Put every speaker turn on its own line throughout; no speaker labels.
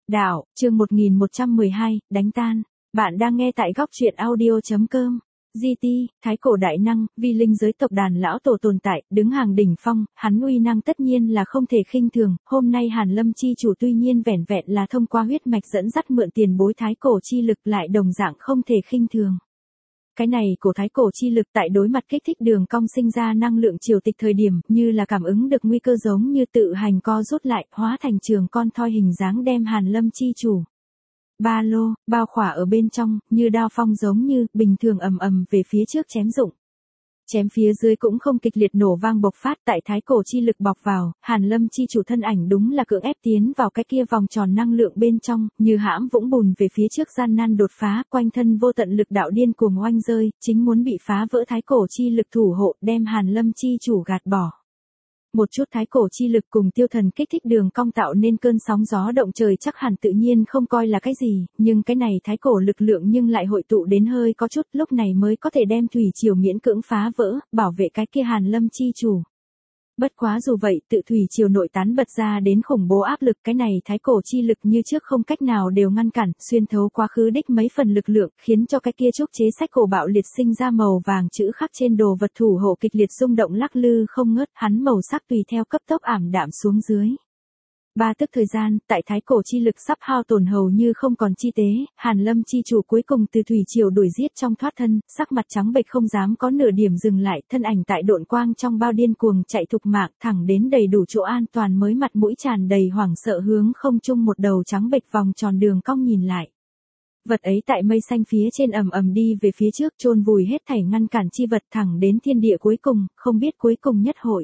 Đạo, chương 1112, đánh tan. Bạn đang nghe tại góc truyện audio.com. GT, thái cổ đại năng, vi linh giới tộc đàn lão tổ tồn tại, đứng hàng đỉnh phong, hắn uy năng tất nhiên là không thể khinh thường. Hôm nay Hàn Lâm chi chủ tuy nhiên vẻn vẹn là thông qua huyết mạch dẫn dắt mượn tiền bối thái cổ chi lực lại đồng dạng không thể khinh thường. Cái này của thái cổ chi lực tại đối mặt kích thích đường cong sinh ra năng lượng triều tịch thời điểm, như là cảm ứng được nguy cơ giống như tự hành co rút lại, hóa thành trường con thoi hình dáng đem Hàn Lâm chi chủ ba lô bao khỏa ở bên trong, như đao phong giống như bình thường ầm ầm về phía trước chém dụng. Chém phía dưới cũng không kịch liệt nổ vang bộc phát, tại thái cổ chi lực bọc vào, Hàn Lâm chi chủ thân ảnh đúng là cưỡng ép tiến vào cái kia vòng tròn năng lượng bên trong, như hãm vũng bùn về phía trước gian nan đột phá, quanh thân vô tận lực đạo điên cuồng oanh rơi, chính muốn bị phá vỡ thái cổ chi lực thủ hộ, đem Hàn Lâm chi chủ gạt bỏ. Một chút thái cổ chi lực cùng tiêu thần kích thích đường cong tạo nên cơn sóng gió động trời chắc hẳn tự nhiên không coi là cái gì, nhưng cái này thái cổ lực lượng nhưng lại hội tụ đến hơi có chút, lúc này mới có thể đem thủy triều miễn cưỡng phá vỡ, bảo vệ cái kia Hàn Lâm chi chủ. Bất quá dù vậy, tự thủy triều nội tán bật ra đến khủng bố áp lực, cái này thái cổ chi lực như trước không cách nào đều ngăn cản, xuyên thấu quá khứ đích mấy phần lực lượng, khiến cho cái kia trúc chế sách cổ bạo liệt sinh ra màu vàng chữ khắc trên đồ vật thủ hộ kịch liệt rung động lắc lư không ngớt, hắn màu sắc tùy theo cấp tốc ảm đạm xuống dưới. Ba tức thời gian, tại thái cổ chi lực sắp hao tổn hầu như không còn chi tế, Hàn Lâm chi chủ cuối cùng từ thủy triều đuổi giết trong thoát thân, sắc mặt trắng bệch không dám có nửa điểm dừng lại, thân ảnh tại độn quang trong bao điên cuồng chạy thục mạng, thẳng đến đầy đủ chỗ an toàn mới mặt mũi tràn đầy hoảng sợ hướng không trung một đầu trắng bệch vòng tròn đường cong nhìn lại. Vật ấy tại mây xanh phía trên ầm ầm đi về phía trước, chôn vùi hết thảy ngăn cản chi vật thẳng đến thiên địa cuối cùng, không biết cuối cùng nhất hội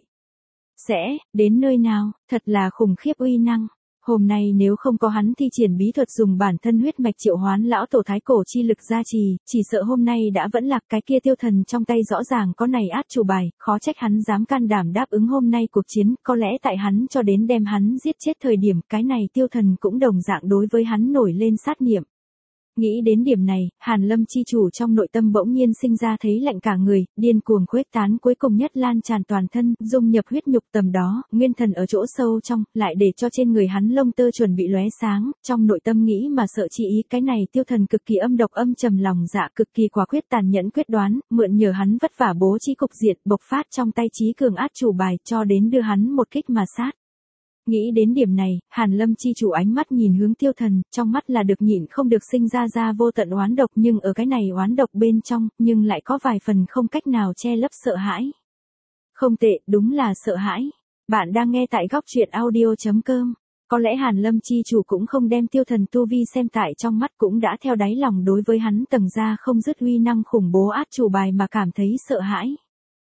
sẽ đến nơi nào, thật là khủng khiếp uy năng. Hôm nay nếu không có hắn thi triển bí thuật dùng bản thân huyết mạch triệu hoán lão tổ thái cổ chi lực gia trì, chỉ sợ hôm nay đã vẫn lạc, cái kia tiêu thần trong tay rõ ràng có này át chủ bài, khó trách hắn dám can đảm đáp ứng hôm nay cuộc chiến, có lẽ tại hắn cho đến đem hắn giết chết thời điểm, cái này tiêu thần cũng đồng dạng đối với hắn nổi lên sát niệm. Nghĩ đến điểm này, Hàn Lâm chi chủ trong nội tâm bỗng nhiên sinh ra thấy lạnh cả người, điên cuồng khuếch tán cuối cùng nhất lan tràn toàn thân, dung nhập huyết nhục tầm đó, nguyên thần ở chỗ sâu trong, lại để cho trên người hắn lông tơ chuẩn bị lóe sáng, trong nội tâm nghĩ mà sợ chi ý, cái này tiêu thần cực kỳ âm độc âm trầm lòng dạ, cực kỳ quả quyết tàn nhẫn quyết đoán, mượn nhờ hắn vất vả bố trí cục diện, bộc phát trong tay trí cường át chủ bài, cho đến đưa hắn một kích mà sát. Nghĩ đến điểm này, Hàn Lâm chi chủ ánh mắt nhìn hướng tiêu thần, trong mắt là được nhịn không được sinh ra vô tận oán độc, nhưng ở cái này oán độc bên trong, nhưng lại có vài phần không cách nào che lấp sợ hãi. Không tệ, đúng là sợ hãi. Bạn đang nghe tại góc truyện audio.com. Có lẽ Hàn Lâm chi chủ cũng không đem tiêu thần tu vi xem tại trong mắt, cũng đã theo đáy lòng đối với hắn tầng ra không dứt uy năng khủng bố át chủ bài mà cảm thấy sợ hãi.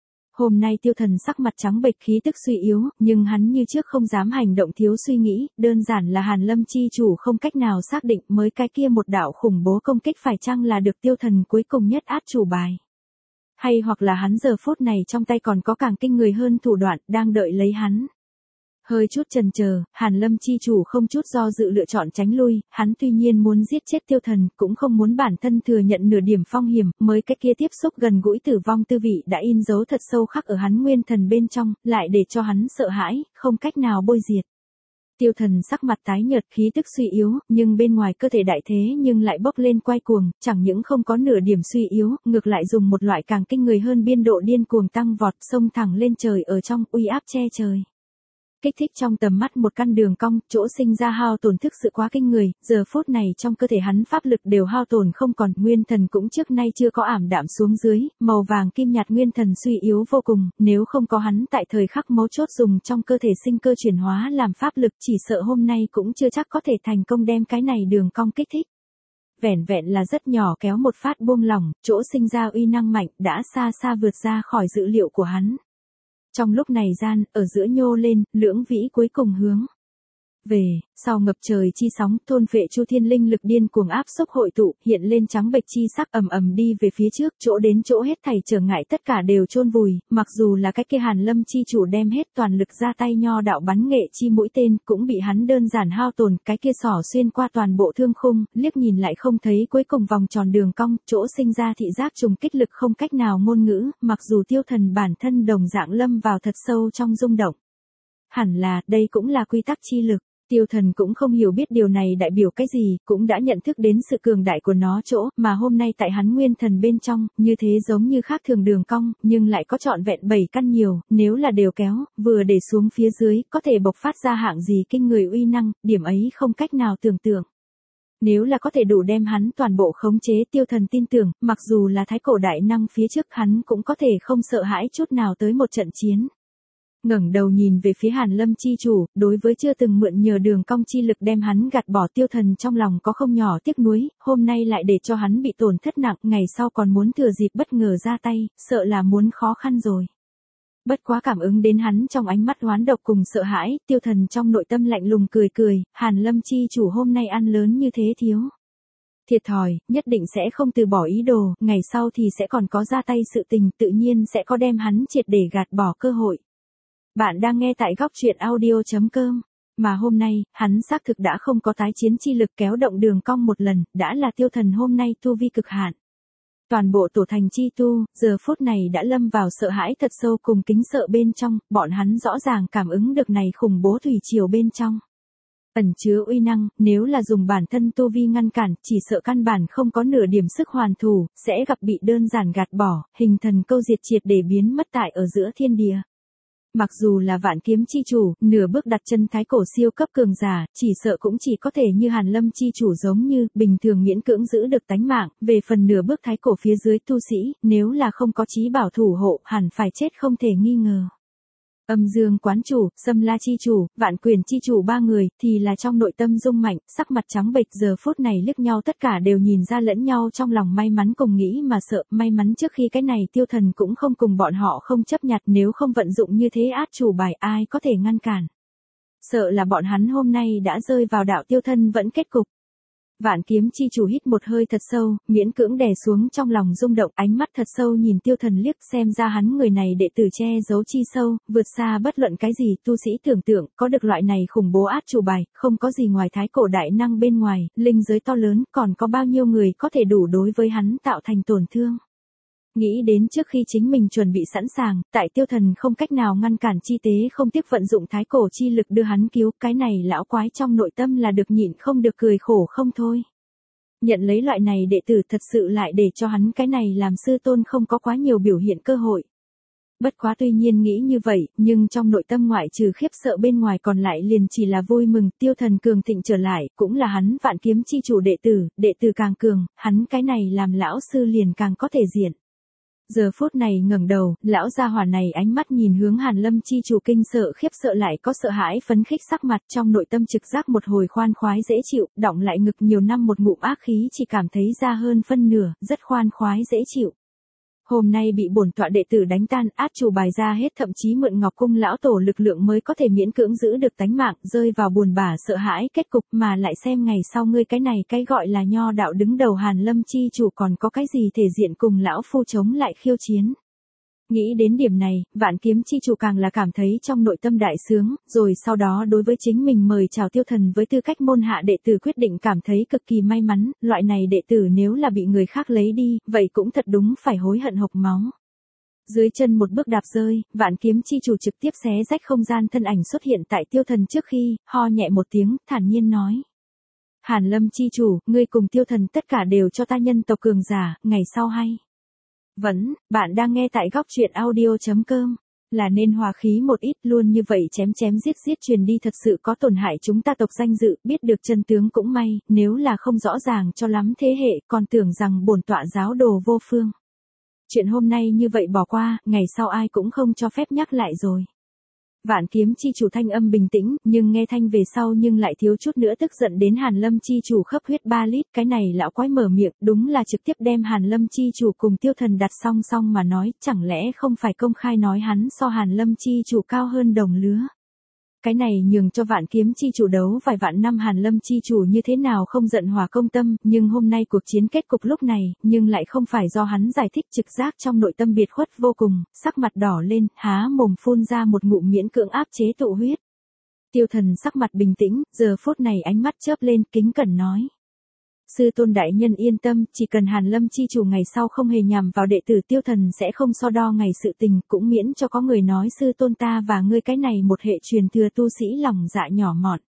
Hôm nay tiêu thần sắc mặt trắng bệch khí tức suy yếu, nhưng hắn như trước không dám hành động thiếu suy nghĩ, đơn giản là Hàn Lâm chi chủ không cách nào xác định mới cái kia một đạo khủng bố công kích phải chăng là được tiêu thần cuối cùng nhất át chủ bài. Hay hoặc là hắn giờ phút này trong tay còn có càng kinh người hơn thủ đoạn đang đợi lấy hắn. Hơi chút chần chờ, Hàn Lâm chi chủ không chút do dự lựa chọn tránh lui, hắn tuy nhiên muốn giết chết tiêu thần, cũng không muốn bản thân thừa nhận nửa điểm phong hiểm, mới cái kia tiếp xúc gần gũi tử vong tư vị đã in dấu thật sâu khắc ở hắn nguyên thần bên trong, lại để cho hắn sợ hãi, không cách nào bôi diệt. Tiêu thần sắc mặt tái nhợt khí tức suy yếu, nhưng bên ngoài cơ thể đại thế nhưng lại bốc lên quay cuồng, chẳng những không có nửa điểm suy yếu, ngược lại dùng một loại càng kinh người hơn biên độ điên cuồng tăng vọt, xông thẳng lên trời ở trong uy áp che trời. Kích thích trong tầm mắt một căn đường cong, chỗ sinh ra hao tổn thức sự quá kinh người, giờ phút này trong cơ thể hắn pháp lực đều hao tổn không còn, nguyên thần cũng trước nay chưa có ảm đạm xuống dưới, màu vàng kim nhạt nguyên thần suy yếu vô cùng, nếu không có hắn tại thời khắc mấu chốt dùng trong cơ thể sinh cơ chuyển hóa làm pháp lực, chỉ sợ hôm nay cũng chưa chắc có thể thành công đem cái này đường cong kích thích. Vẻn vẹn là rất nhỏ kéo một phát buông lỏng, chỗ sinh ra uy năng mạnh đã xa xa vượt ra khỏi dữ liệu của hắn. Trong lúc này gian, ở giữa nhô lên, lưỡng vĩ cuối cùng hướng về, sau ngập trời chi sóng, thôn phệ chu thiên linh lực điên cuồng áp xúc hội tụ, hiện lên trắng bệch chi sắc ầm ầm đi về phía trước, chỗ đến chỗ hết thảy trở ngại tất cả đều chôn vùi, mặc dù là cái kia Hàn Lâm chi chủ đem hết toàn lực ra tay nho đạo bắn nghệ chi mũi tên, cũng bị hắn đơn giản hao tổn, cái kia xỏ xuyên qua toàn bộ thương khung, liếc nhìn lại không thấy cuối cùng vòng tròn đường cong, chỗ sinh ra thị giác trùng kích lực không cách nào ngôn ngữ, mặc dù tiêu thần bản thân đồng dạng lâm vào thật sâu trong rung động. Hẳn là, đây cũng là quy tắc chi lực. Tiêu Thần cũng không hiểu biết điều này đại biểu cái gì, cũng đã nhận thức đến sự cường đại của nó chỗ, mà hôm nay tại hắn nguyên thần bên trong, như thế giống như khác thường đường cong, nhưng lại có trọn vẹn 7 căn nhiều, nếu là đều kéo, vừa để xuống phía dưới, có thể bộc phát ra hạng gì kinh người uy năng, điểm ấy không cách nào tưởng tượng. Nếu là có thể đủ đem hắn toàn bộ khống chế, Tiêu Thần tin tưởng, mặc dù là thái cổ đại năng phía trước hắn cũng có thể không sợ hãi chút nào tới một trận chiến. Ngẩng đầu nhìn về phía Hàn Lâm chi chủ, đối với chưa từng mượn nhờ đường cong chi lực đem hắn gạt bỏ, Tiêu Thần trong lòng có không nhỏ tiếc nuối, hôm nay lại để cho hắn bị tổn thất nặng, ngày sau còn muốn thừa dịp bất ngờ ra tay, sợ là muốn khó khăn rồi. Bất quá cảm ứng đến hắn trong ánh mắt oán độc cùng sợ hãi, Tiêu Thần trong nội tâm lạnh lùng cười cười, Hàn Lâm chi chủ hôm nay ăn lớn như thế thiếu. Thiệt thòi, nhất định sẽ không từ bỏ ý đồ, ngày sau thì sẽ còn có ra tay sự tình, tự nhiên sẽ có đem hắn triệt để gạt bỏ cơ hội. Bạn đang nghe tại góc truyện audio.com. Mà hôm nay, hắn xác thực đã không có tái chiến chi lực kéo động đường cong một lần, đã là Tiêu Thần hôm nay tu vi cực hạn. Toàn bộ tổ thành chi tu, giờ phút này đã lâm vào sợ hãi thật sâu cùng kính sợ bên trong, bọn hắn rõ ràng cảm ứng được này khủng bố thủy triều bên trong. Ẩn chứa uy năng, nếu là dùng bản thân tu vi ngăn cản, chỉ sợ căn bản không có nửa điểm sức hoàn thủ, sẽ gặp bị đơn giản gạt bỏ, hình thần câu diệt triệt để biến mất tại ở giữa thiên địa. Mặc dù là vạn kiếm chi chủ, nửa bước đặt chân thái cổ siêu cấp cường giả, chỉ sợ cũng chỉ có thể như Hàn Lâm chi chủ giống như, bình thường miễn cưỡng giữ được tánh mạng, về phần nửa bước thái cổ phía dưới tu sĩ, nếu là không có chí bảo thủ hộ, hẳn phải chết không thể nghi ngờ. Âm Dương quán chủ, Sâm La chi chủ, Vạn Quyền chi chủ ba người, thì là trong nội tâm rung mạnh, sắc mặt trắng bệch, giờ phút này liếc nhau tất cả đều nhìn ra lẫn nhau trong lòng may mắn cùng nghĩ mà sợ, may mắn trước khi cái này Tiêu Thần cũng không cùng bọn họ không chấp nhặt, nếu không vận dụng như thế át chủ bài ai có thể ngăn cản. Sợ là bọn hắn hôm nay đã rơi vào đạo tiêu thân vẫn kết cục. Vạn kiếm chi chủ hít một hơi thật sâu, miễn cưỡng đè xuống trong lòng rung động, ánh mắt thật sâu nhìn Tiêu Thần liếc, xem ra hắn người này đệ tử che giấu chi sâu, vượt xa bất luận cái gì tu sĩ tưởng tượng, có được loại này khủng bố át chủ bài, không có gì ngoài thái cổ đại năng bên ngoài, linh giới to lớn, còn có bao nhiêu người có thể đủ đối với hắn tạo thành tổn thương. Nghĩ đến trước khi chính mình chuẩn bị sẵn sàng, tại Tiêu Thần không cách nào ngăn cản chi tế không tiếc vận dụng thái cổ chi lực đưa hắn cứu, cái này lão quái trong nội tâm là được nhịn không được cười khổ không thôi. Nhận lấy loại này đệ tử thật sự lại để cho hắn cái này làm sư tôn không có quá nhiều biểu hiện cơ hội. Bất quá tuy nhiên nghĩ như vậy, nhưng trong nội tâm ngoại trừ khiếp sợ bên ngoài còn lại liền chỉ là vui mừng, Tiêu Thần cường thịnh trở lại, cũng là hắn vạn kiếm chi chủ đệ tử càng cường, hắn cái này làm lão sư liền càng có thể diện. Giờ phút này ngẩng đầu, lão gia hỏa này ánh mắt nhìn hướng Hàn Lâm chi chủ kinh sợ khiếp sợ lại có sợ hãi phấn khích sắc mặt, trong nội tâm trực giác một hồi khoan khoái dễ chịu, đọng lại ngực nhiều năm một ngụm ác khí chỉ cảm thấy ra hơn phân nửa, rất khoan khoái dễ chịu. Hôm nay bị bổn tọa đệ tử đánh tan, át chủ bài ra hết, thậm chí mượn Ngọc Cung lão tổ lực lượng mới có thể miễn cưỡng giữ được tánh mạng, rơi vào buồn bã sợ hãi kết cục, mà lại xem ngày sau ngươi cái này cái gọi là nho đạo đứng đầu Hàn Lâm chi chủ còn có cái gì thể diện cùng lão phu chống lại khiêu chiến. Nghĩ đến điểm này, vạn kiếm chi chủ càng là cảm thấy trong nội tâm đại sướng, rồi sau đó đối với chính mình mời chào Tiêu Thần với tư cách môn hạ đệ tử quyết định cảm thấy cực kỳ may mắn, loại này đệ tử nếu là bị người khác lấy đi, vậy cũng thật đúng phải hối hận hộc máu. Dưới chân một bước đạp rơi, vạn kiếm chi chủ trực tiếp xé rách không gian, thân ảnh xuất hiện tại Tiêu Thần trước khi, ho nhẹ một tiếng, thản nhiên nói. Hàn Lâm chi chủ, ngươi cùng Tiêu Thần tất cả đều cho ta nhân tộc cường giả, ngày sau hay. Bạn đang nghe tại góc truyện audio.com, là nên hòa khí một ít, luôn như vậy chém giết truyền đi thật sự có tổn hại chúng ta tộc danh dự, biết được chân tướng cũng may, nếu là không rõ ràng cho lắm thế hệ, còn tưởng rằng bổn tọa giáo đồ vô phương. Chuyện hôm nay như vậy bỏ qua, ngày sau ai cũng không cho phép nhắc lại rồi. Vạn kiếm chi chủ thanh âm bình tĩnh, nhưng nghe thanh về sau nhưng lại thiếu chút nữa tức giận đến Hàn Lâm chi chủ khấp huyết 3 lít, cái này lão quái mở miệng, đúng là trực tiếp đem Hàn Lâm chi chủ cùng Tiêu Thần đặt song song mà nói, chẳng lẽ không phải công khai nói hắn so Hàn Lâm chi chủ cao hơn đồng lứa. Cái này nhường cho vạn kiếm chi chủ đấu vài vạn năm Hàn Lâm chi chủ như thế nào không giận hòa công tâm, nhưng hôm nay cuộc chiến kết cục lúc này, nhưng lại không phải do hắn giải thích, trực giác trong nội tâm biệt khuất vô cùng, sắc mặt đỏ lên, há mồm phun ra một ngụm miễn cưỡng áp chế tụ huyết. Tiêu Thần sắc mặt bình tĩnh, giờ phút này ánh mắt chớp lên, kính cẩn nói. Sư tôn đại nhân yên tâm, chỉ cần Hàn Lâm chi chủ ngày sau không hề nhằm vào đệ tử Tiêu Thần sẽ không so đo ngày sự tình, cũng miễn cho có người nói sư tôn ta và ngươi cái này một hệ truyền thừa tu sĩ lòng dạ nhỏ mọn.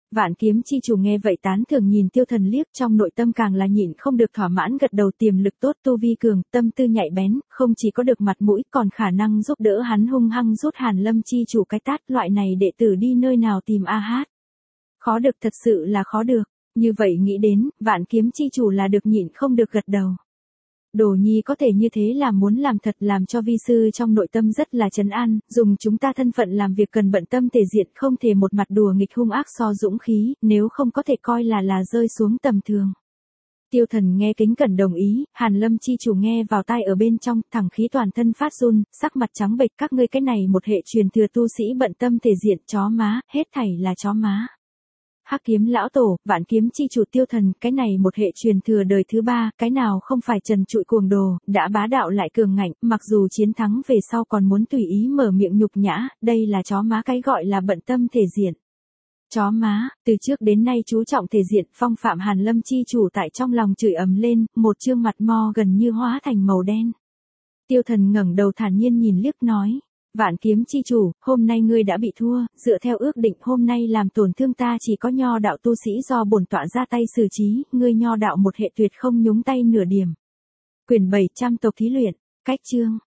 Vạn kiếm chi chủ nghe vậy tán thưởng nhìn Tiêu Thần liếc, trong nội tâm càng là nhịn không được thỏa mãn gật đầu, tiềm lực tốt, tu vi cường, tâm tư nhạy bén, không chỉ có được mặt mũi còn khả năng giúp đỡ hắn hung hăng rút Hàn Lâm chi chủ cái tát, loại này đệ tử đi nơi nào tìm a hát. Khó được, thật sự là khó được. Như vậy nghĩ đến, vạn kiếm chi chủ là được nhịn không được gật đầu. Đồ nhi có thể như thế là muốn làm thật, làm cho vi sư trong nội tâm rất là trấn an, dùng chúng ta thân phận làm việc cần bận tâm thể diện, không thể một mặt đùa nghịch hung ác so dũng khí, nếu không có thể coi là rơi xuống tầm thường. Tiêu Thần nghe kính cẩn đồng ý, Hàn Lâm chi chủ nghe vào tai ở bên trong, thẳng khí toàn thân phát run, sắc mặt trắng bệch, các ngươi cái này một hệ truyền thừa tu sĩ bận tâm thể diện, chó má, hết thảy là chó má. Hắc kiếm lão tổ, vạn kiếm chi chủ Tiêu Thần, cái này một hệ truyền thừa đời thứ 3, cái nào không phải trần trụi cuồng đồ, đã bá đạo lại cường ngạnh, mặc dù chiến thắng về sau còn muốn tùy ý mở miệng nhục nhã, đây là chó má, cái gọi là bận tâm thể diện. Chó má, từ trước đến nay chú trọng thể diện, phong phạm Hàn Lâm chi chủ tại trong lòng chửi ầm lên, một trương mặt mo gần như hóa thành màu đen. Tiêu Thần ngẩng đầu thản nhiên nhìn liếc nói. Vạn kiếm chi chủ, hôm nay ngươi đã bị thua, dựa theo ước định hôm nay làm tổn thương ta chỉ có nho đạo tu sĩ do bổn tọa ra tay xử trí, ngươi nho đạo một hệ tuyệt không nhúng tay nửa điểm. Quyển 700 tộc thí luyện, cách chương.